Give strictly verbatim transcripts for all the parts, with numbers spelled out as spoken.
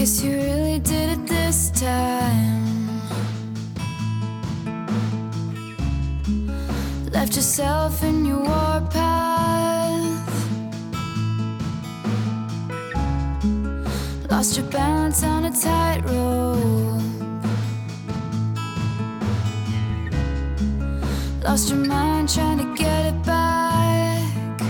Guess you really did it this time. Left yourself in your warpath. Lost your balance on a tightrope. Lost your mind trying to get it back.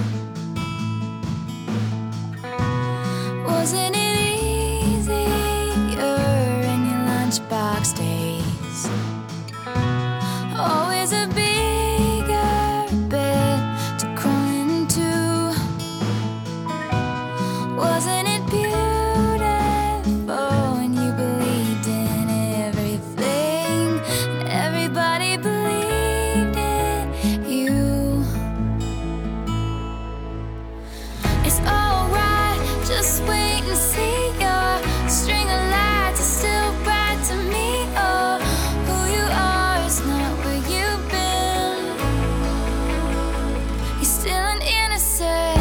Wasn't it easier in your lunchbox days? Always a bigger bed to crawl into. Wasn't it beautiful when you believed in everything and everybody believed in you? It's alright, just wait and see. Your string of lights is still bright to me. Oh, who you are is not where you've been. You're still an innocent.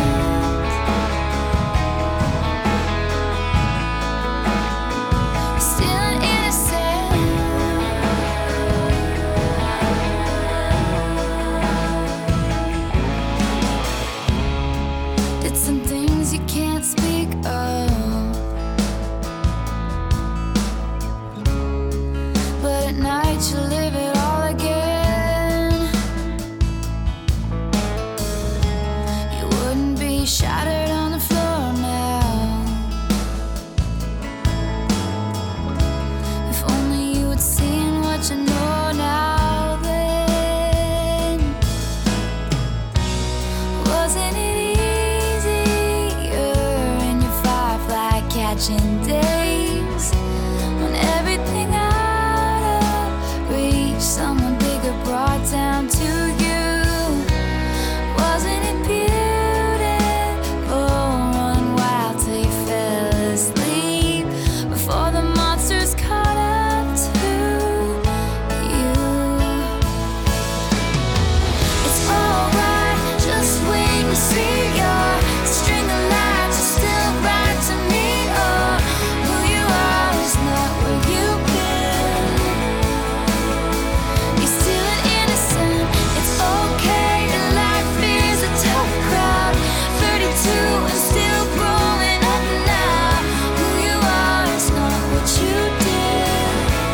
You're still an innocent. Did some things you can't speak of, but at night you live it all again. You wouldn't be shattered on the floor now. If only you had seen what you know now then. Wasn't it easier in your firefly catching days, when everything out of reach someone bigger brought down to you? Wasn't it beautiful, running wild till you fell asleep before the monsters caught up to you? It's alright, just wait and see. Your string of lights is still bright to me. Oh, who you are is not where you've been. You're still an innocent. It's okay, and life is a tough crowd. thirty-two and still growing up now. Who you are is not what you did.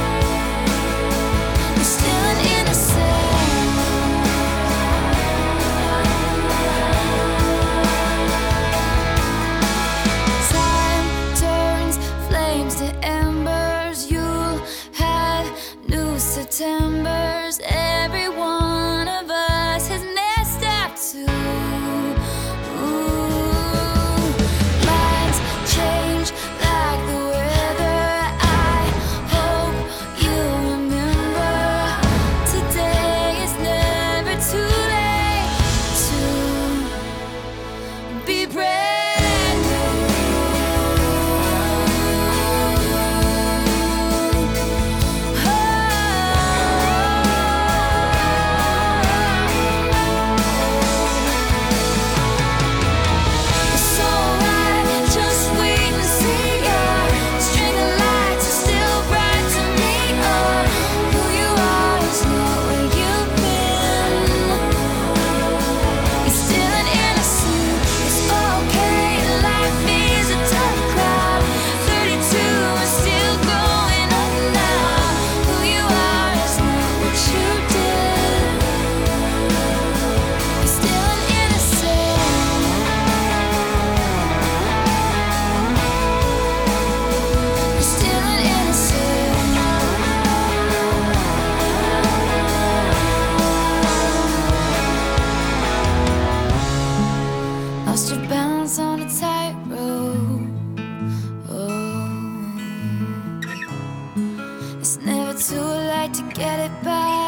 You're still an innocent. Time turns flames to embers. You'll have new Septembers. Every one of us has messed up too. Ooh. Lines change like the weather. I hope you remember today is never too late to be brand new. It's alright, just wait and see. Your string of lights is still bright to me. Oh, who you are is not where you've been. You're still an innocent. It's okay, life is a tough crowd. thirty-two and still growing up now. Who you are is not what you did. You're still an innocent. You're still an innocent. Lost your balance on a tightrope. Oh, it's never too late to get it back.